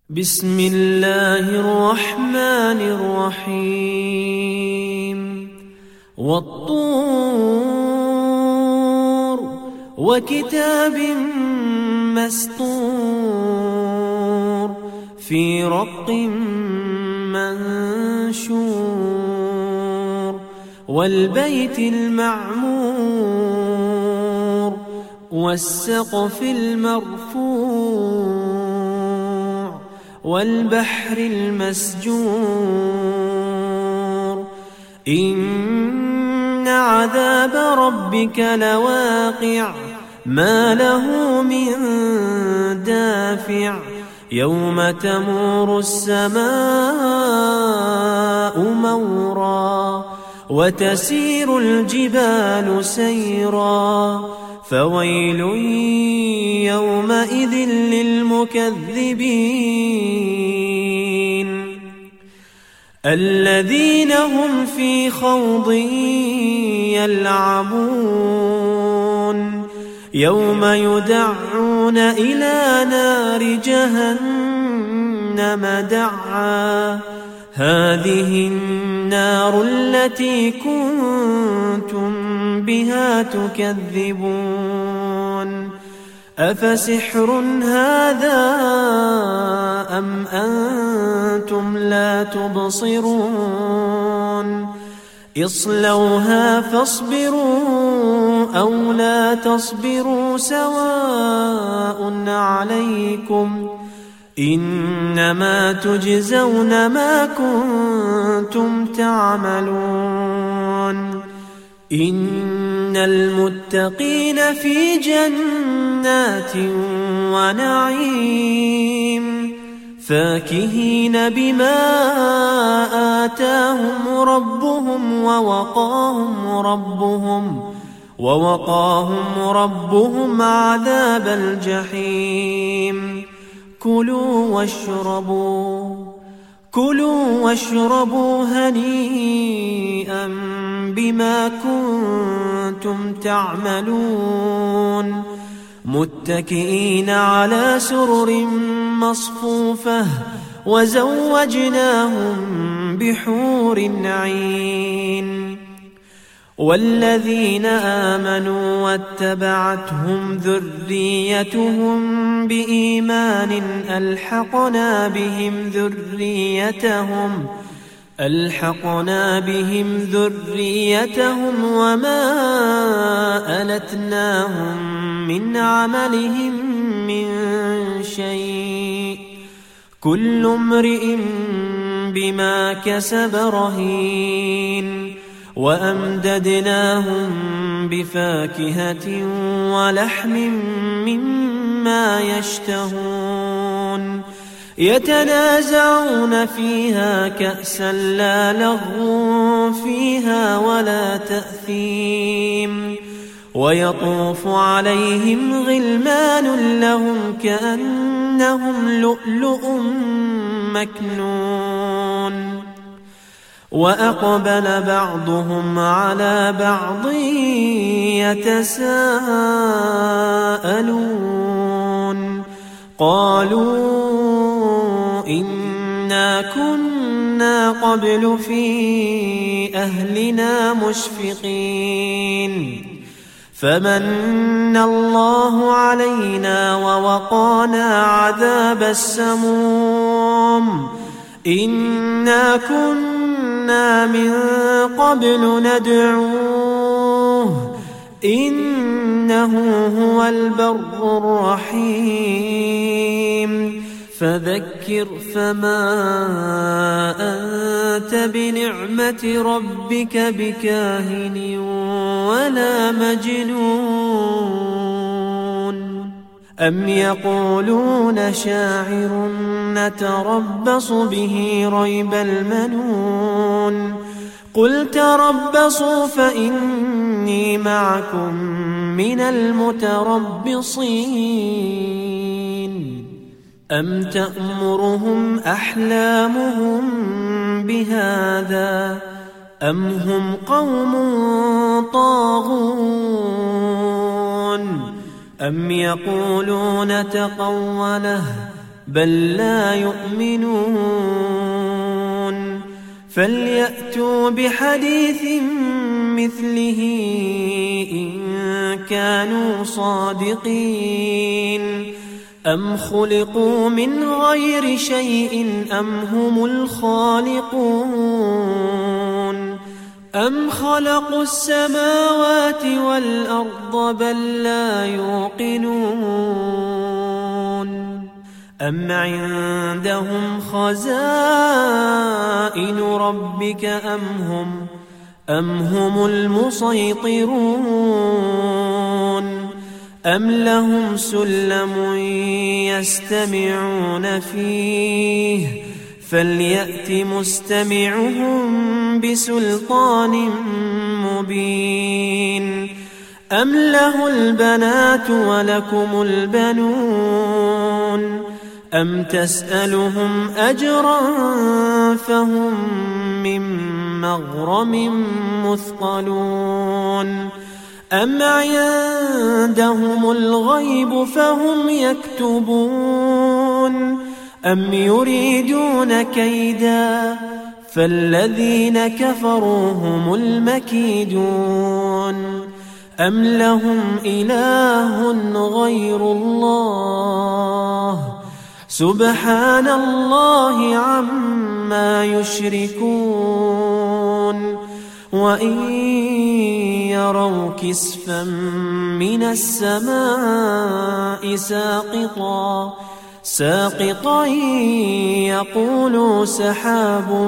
بسم الله الرحمن الرحيم والطور وكتاب مسطور في رق منشور والبيت المعمور والسقف المرفوع والبحر المسجور إن عذاب ربك لواقع ما له من دافع يوم تمور السماء مورا وتسير الجبال سيرا فويل يومئذ للمكذبين الذين هم في خوض يلعبون يوم يدعون إلى نار جهنم دعا هذه النار التي كنتم بها تكذبون أفسحر هذا أم أنتم لا تبصرون اصلوها فاصبروا أو لا تصبروا سواء عليكم إنما تجزون ما كنتم تعملون إن المتقين في جنات ونعيم فاكهين بما آتاهم ربهم ووقاهم ربهم عذاب الجحيم كلوا واشربوا هنيئا بما كنتم تعملون متكئين على سرر مصفوفة وزوجناهم بحور عين والذين آمنوا واتبعتهم ذريتهم بإيمان ألحقنا بهم ذريتهم وما ألتناهم من عملهم من شيء كل امرئ بما كسب رهين وأمددناهم بفاكهة ولحم مما يشتهون يتنازعون فيها كأسا لا لغو فيها ولا تأثيم ويطوف عليهم غلمان لهم كأنهم لؤلؤ مكنون وأقبل بعضهم على بعض يتساءلون قالوا إنا كنا قبل في أهلنا مشفقين فمن الله علينا ووقانا عذاب السموم إنا كنا من قبل ندعوه إنه هو البر الرحيم فذكر فما أنت بنعمة ربك بكاهن ولا مجنون أم يقولون شاعر نتربص به ريب المنون قل تربصوا فإني معكم من المتربصين أم تأمرهم أحلامهم بهذا أم هم قوم طاغون أم يقولون تقوله بل لا يؤمنون فليأتوا بحديث مثله إن كانوا صادقين أم خلقوا من غير شيء أم هم الخالقون أم خلقوا السماوات والأرض بل لا يوقنون أم عندهم خزائن ربك أم هم المسيطرون أم لهم سلم يستمعون فيه فليأت مستمعهم بسلطان مبين أم له البنات ولكم البنون أم تسألهم أجرا فهم من مغرم مثقلون أم عندهم الغيب فهم يكتبون أم يريدون كيدا فالذين كفروا هم المكيدون أم لهم إله غير الله سبحان الله عما يشركون وإن يروا كسفا من السماء ساقطا يقولوا سحاب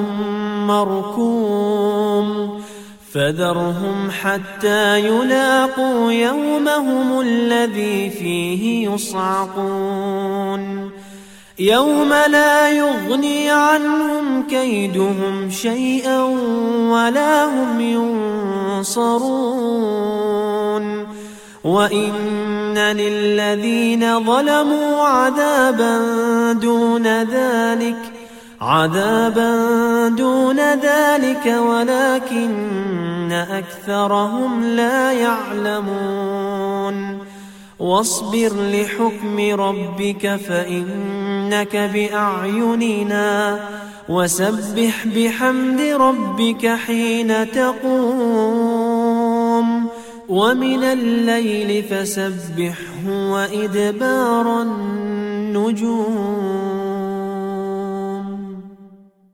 مركوم فذرهم حتى يلاقوا يومهم الذي فيه يصعقون يوم لا يغني عنهم كيدهم شيئا ولا هم ينصرون وإن للذين ظلموا عذابا دون ذلك ولكن أكثرهم لا يعلمون واصبر لحكم ربك فإنك بأعيننا وسبح بحمد ربك حين تقوم ومن الليل فسبحه وإدبار النجوم